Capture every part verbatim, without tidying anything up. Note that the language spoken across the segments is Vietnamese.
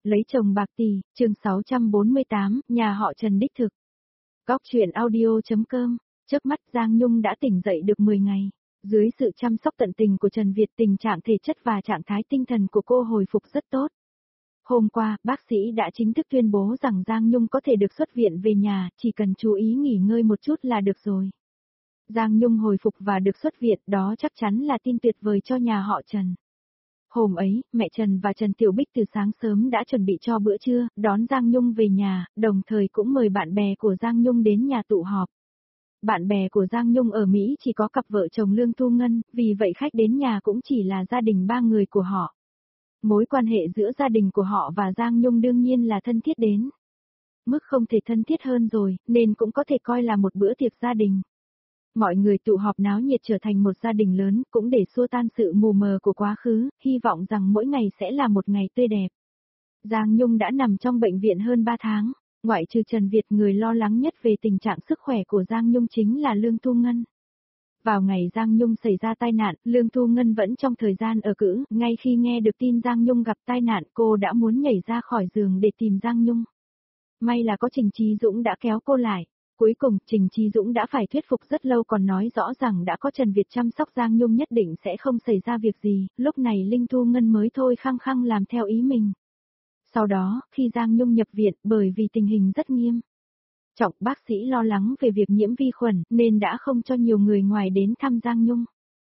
Lấy chồng bạc tỷ, chương sáu trăm bốn mươi tám, nhà họ Trần đích thực. Góc truyện audio chấm com, chớp mắt Giang Nhung đã tỉnh dậy được mười ngày. Dưới sự chăm sóc tận tình của Trần Việt, tình trạng thể chất và trạng thái tinh thần của cô hồi phục rất tốt. Hôm qua, bác sĩ đã chính thức tuyên bố rằng Giang Nhung có thể được xuất viện về nhà, chỉ cần chú ý nghỉ ngơi một chút là được rồi. Giang Nhung hồi phục và được xuất viện, đó chắc chắn là tin tuyệt vời cho nhà họ Trần. Hôm ấy, mẹ Trần và Trần Tiểu Bích từ sáng sớm đã chuẩn bị cho bữa trưa, đón Giang Nhung về nhà, đồng thời cũng mời bạn bè của Giang Nhung đến nhà tụ họp. Bạn bè của Giang Nhung ở Mỹ chỉ có cặp vợ chồng Lương Thu Ngân, vì vậy khách đến nhà cũng chỉ là gia đình ba người của họ. Mối quan hệ giữa gia đình của họ và Giang Nhung đương nhiên là thân thiết đến mức không thể thân thiết hơn rồi, nên cũng có thể coi là một bữa tiệc gia đình. Mọi người tụ họp náo nhiệt trở thành một gia đình lớn, cũng để xua tan sự mù mờ của quá khứ, hy vọng rằng mỗi ngày sẽ là một ngày tươi đẹp. Giang Nhung đã nằm trong bệnh viện hơn ba tháng, ngoại trừ Trần Việt, người lo lắng nhất về tình trạng sức khỏe của Giang Nhung chính là Lương Thu Ngân. Vào ngày Giang Nhung xảy ra tai nạn, Lương Thu Ngân vẫn trong thời gian ở cữ, ngay khi nghe được tin Giang Nhung gặp tai nạn, cô đã muốn nhảy ra khỏi giường để tìm Giang Nhung. May là có Trình Chí Dũng đã kéo cô lại. Cuối cùng, Trình Chí Dũng đã phải thuyết phục rất lâu, còn nói rõ rằng đã có Trần Việt chăm sóc Giang Nhung nhất định sẽ không xảy ra việc gì, lúc này Linh Thu Ngân mới thôi khăng khăng làm theo ý mình. Sau đó, khi Giang Nhung nhập viện, bởi vì tình hình rất nghiêm trọng, bác sĩ lo lắng về việc nhiễm vi khuẩn, nên đã không cho nhiều người ngoài đến thăm Giang Nhung.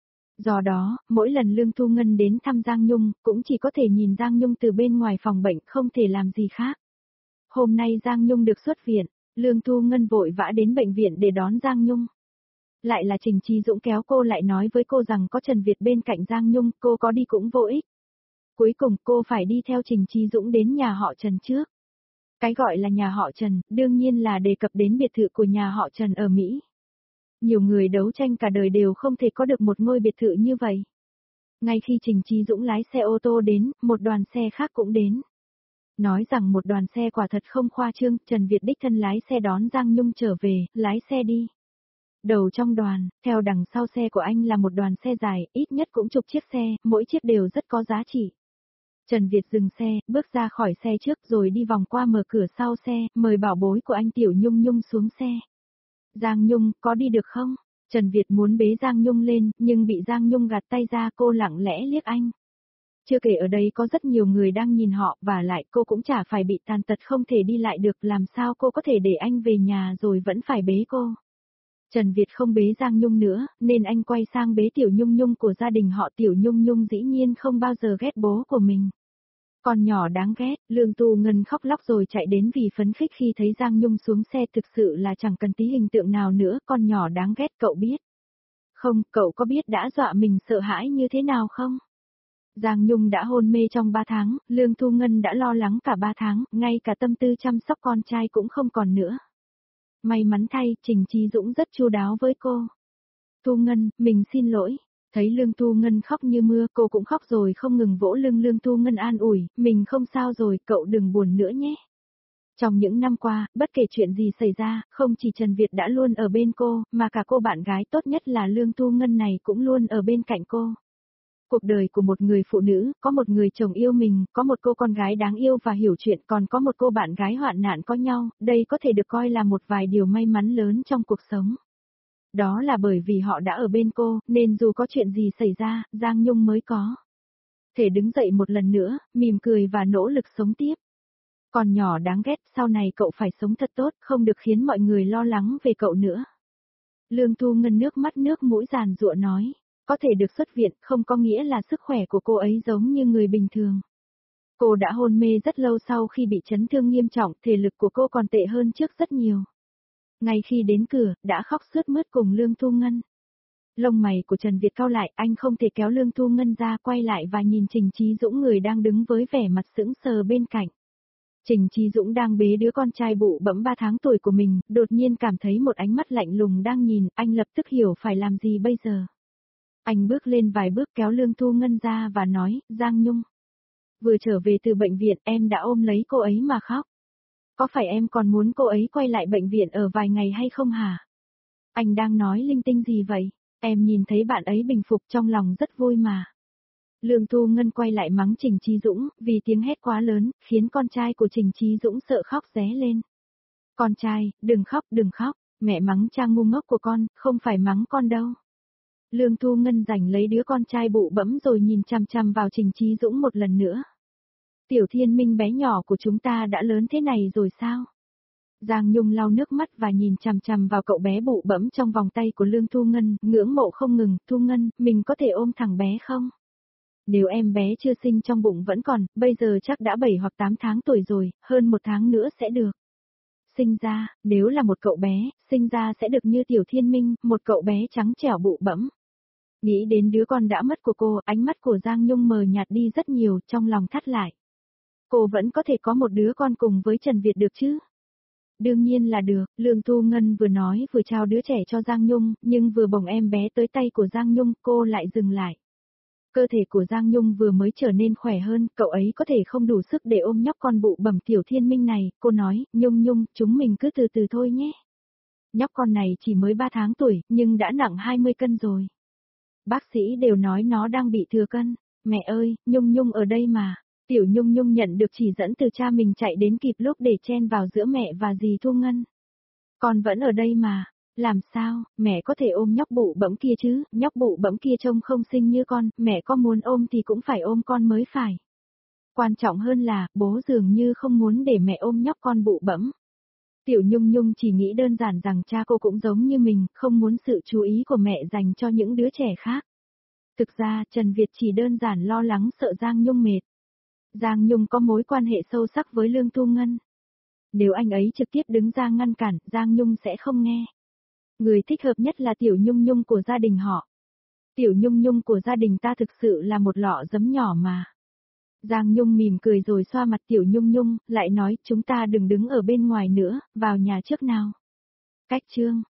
Do đó, mỗi lần Lương Thu Ngân đến thăm Giang Nhung, cũng chỉ có thể nhìn Giang Nhung từ bên ngoài phòng bệnh, không thể làm gì khác. Hôm nay Giang Nhung được xuất viện. Lương Thu Ngân vội vã đến bệnh viện để đón Giang Nhung. Lại là Trình Chí Dũng kéo cô lại, nói với cô rằng có Trần Việt bên cạnh Giang Nhung, cô có đi cũng vô ích. Cuối cùng cô phải đi theo Trình Chí Dũng đến nhà họ Trần trước. Cái gọi là nhà họ Trần, đương nhiên là đề cập đến biệt thự của nhà họ Trần ở Mỹ. Nhiều người đấu tranh cả đời đều không thể có được một ngôi biệt thự như vậy. Ngay khi Trình Chí Dũng lái xe ô tô đến, một đoàn xe khác cũng đến. Nói rằng một đoàn xe quả thật không khoa trương, Trần Việt đích thân lái xe đón Giang Nhung trở về, lái xe đi. Đầu trong đoàn, theo đằng sau xe của anh là một đoàn xe dài, ít nhất cũng chục chiếc xe, mỗi chiếc đều rất có giá trị. Trần Việt dừng xe, bước ra khỏi xe trước rồi đi vòng qua mở cửa sau xe, mời bảo bối của anh Tiểu Nhung Nhung xuống xe. Giang Nhung, có đi được không? Trần Việt muốn bế Giang Nhung lên, nhưng bị Giang Nhung gạt tay ra, cô lặng lẽ liếc anh. Chưa kể ở đây có rất nhiều người đang nhìn họ, và lại cô cũng chả phải bị tàn tật không thể đi lại được, làm sao cô có thể để anh về nhà rồi vẫn phải bế cô. Trần Việt không bế Giang Nhung nữa, nên anh quay sang bế Tiểu Nhung Nhung của gia đình họ. Tiểu Nhung Nhung dĩ nhiên không bao giờ ghét bố của mình. Con nhỏ đáng ghét, Lương Thu Ngân khóc lóc rồi chạy đến vì phấn khích khi thấy Giang Nhung xuống xe, thực sự là chẳng cần tí hình tượng nào nữa, con nhỏ đáng ghét, cậu biết. Không, cậu có biết đã dọa mình sợ hãi như thế nào không? Giang Nhung đã hôn mê trong ba tháng, Lương Thu Ngân đã lo lắng cả ba tháng, ngay cả tâm tư chăm sóc con trai cũng không còn nữa. May mắn thay, Trình Chí Dũng rất chu đáo với cô. Thu Ngân, mình xin lỗi. Thấy Lương Thu Ngân khóc như mưa, cô cũng khóc rồi không ngừng vỗ lưng Lương Thu Ngân an ủi, mình không sao rồi, cậu đừng buồn nữa nhé. Trong những năm qua, bất kể chuyện gì xảy ra, không chỉ Trần Việt đã luôn ở bên cô, mà cả cô bạn gái tốt nhất là Lương Thu Ngân này cũng luôn ở bên cạnh cô. Cuộc đời của một người phụ nữ, có một người chồng yêu mình, có một cô con gái đáng yêu và hiểu chuyện, còn có một cô bạn gái hoạn nạn có nhau, đây có thể được coi là một vài điều may mắn lớn trong cuộc sống. Đó là bởi vì họ đã ở bên cô, nên dù có chuyện gì xảy ra, Giang Nhung mới có thể đứng dậy một lần nữa, mỉm cười và nỗ lực sống tiếp. Còn nhỏ đáng ghét, sau này cậu phải sống thật tốt, không được khiến mọi người lo lắng về cậu nữa. Lương Thu Ngân nước mắt nước mũi giàn giụa nói. Có thể được xuất viện không có nghĩa là sức khỏe của cô ấy giống như người bình thường. Cô đã hôn mê rất lâu sau khi bị chấn thương nghiêm trọng, thể lực của cô còn tệ hơn trước rất nhiều. Ngay khi đến cửa, đã khóc sướt mướt cùng Lương Thu Ngân. Lông mày của Trần Việt cau lại, anh không thể kéo Lương Thu Ngân ra, quay lại và nhìn Trình Chí Dũng người đang đứng với vẻ mặt sững sờ bên cạnh. Trình Chí Dũng đang bế đứa con trai bụ bẫm ba tháng tuổi của mình, đột nhiên cảm thấy một ánh mắt lạnh lùng đang nhìn, anh lập tức hiểu phải làm gì bây giờ. Anh bước lên vài bước kéo Lương Thu Ngân ra và nói, Giang Nhung. Vừa trở về từ bệnh viện em đã ôm lấy cô ấy mà khóc. Có phải em còn muốn cô ấy quay lại bệnh viện ở vài ngày hay không hả? Anh đang nói linh tinh gì vậy? Em nhìn thấy bạn ấy bình phục trong lòng rất vui mà. Lương Thu Ngân quay lại mắng Trình Chí Dũng, vì tiếng hét quá lớn, khiến con trai của Trình Chí Dũng sợ khóc ré lên. Con trai, đừng khóc, đừng khóc, mẹ mắng cha ngu ngốc của con, không phải mắng con đâu. Lương Thu Ngân giành lấy đứa con trai bụ bẫm rồi nhìn chằm chằm vào Trình Chí Dũng một lần nữa. Tiểu Thiên Minh bé nhỏ của chúng ta đã lớn thế này rồi sao? Giang Nhung lau nước mắt và nhìn chằm chằm vào cậu bé bụ bẫm trong vòng tay của Lương Thu Ngân, ngưỡng mộ không ngừng. Thu Ngân, mình có thể ôm thằng bé không? Nếu em bé chưa sinh trong bụng vẫn còn, bây giờ chắc đã bảy hoặc tám tháng tuổi rồi, hơn một tháng nữa sẽ được. Sinh ra, nếu là một cậu bé, sinh ra sẽ được như Tiểu Thiên Minh, một cậu bé trắng trẻo bụ bẫm. Nghĩ đến đứa con đã mất của cô, ánh mắt của Giang Nhung mờ nhạt đi rất nhiều, trong lòng thắt lại. Cô vẫn có thể có một đứa con cùng với Trần Việt được chứ? Đương nhiên là được, Lương Thu Ngân vừa nói vừa trao đứa trẻ cho Giang Nhung, nhưng vừa bồng em bé tới tay của Giang Nhung, cô lại dừng lại. Cơ thể của Giang Nhung vừa mới trở nên khỏe hơn, cậu ấy có thể không đủ sức để ôm nhóc con bụ bẩm Tiểu Thiên Minh này, cô nói, Nhung Nhung, chúng mình cứ từ từ thôi nhé. Nhóc con này chỉ mới ba tháng tuổi, nhưng đã nặng hai mươi cân rồi. Bác sĩ đều nói nó đang bị thừa cân. Mẹ ơi, Nhung Nhung ở đây mà. Tiểu Nhung Nhung nhận được chỉ dẫn từ cha mình chạy đến kịp lúc để chen vào giữa mẹ và dì Thu Ngân. Con vẫn ở đây mà. Làm sao, mẹ có thể ôm nhóc bụ bẫm kia chứ, nhóc bụ bẫm kia trông không xinh như con, mẹ có muốn ôm thì cũng phải ôm con mới phải. Quan trọng hơn là, bố dường như không muốn để mẹ ôm nhóc con bụ bẫm. Tiểu Nhung Nhung chỉ nghĩ đơn giản rằng cha cô cũng giống như mình, không muốn sự chú ý của mẹ dành cho những đứa trẻ khác. Thực ra, Trần Việt chỉ đơn giản lo lắng sợ Giang Nhung mệt. Giang Nhung có mối quan hệ sâu sắc với Lương Thu Ngân. Nếu anh ấy trực tiếp đứng ra ngăn cản, Giang Nhung sẽ không nghe. Người thích hợp nhất là Tiểu Nhung Nhung của gia đình họ. Tiểu Nhung Nhung của gia đình ta thực sự là một lọ giấm nhỏ mà. Giang Nhung mỉm cười rồi xoa mặt Tiểu Nhung Nhung, lại nói chúng ta đừng đứng ở bên ngoài nữa, vào nhà trước nào. Cách chương.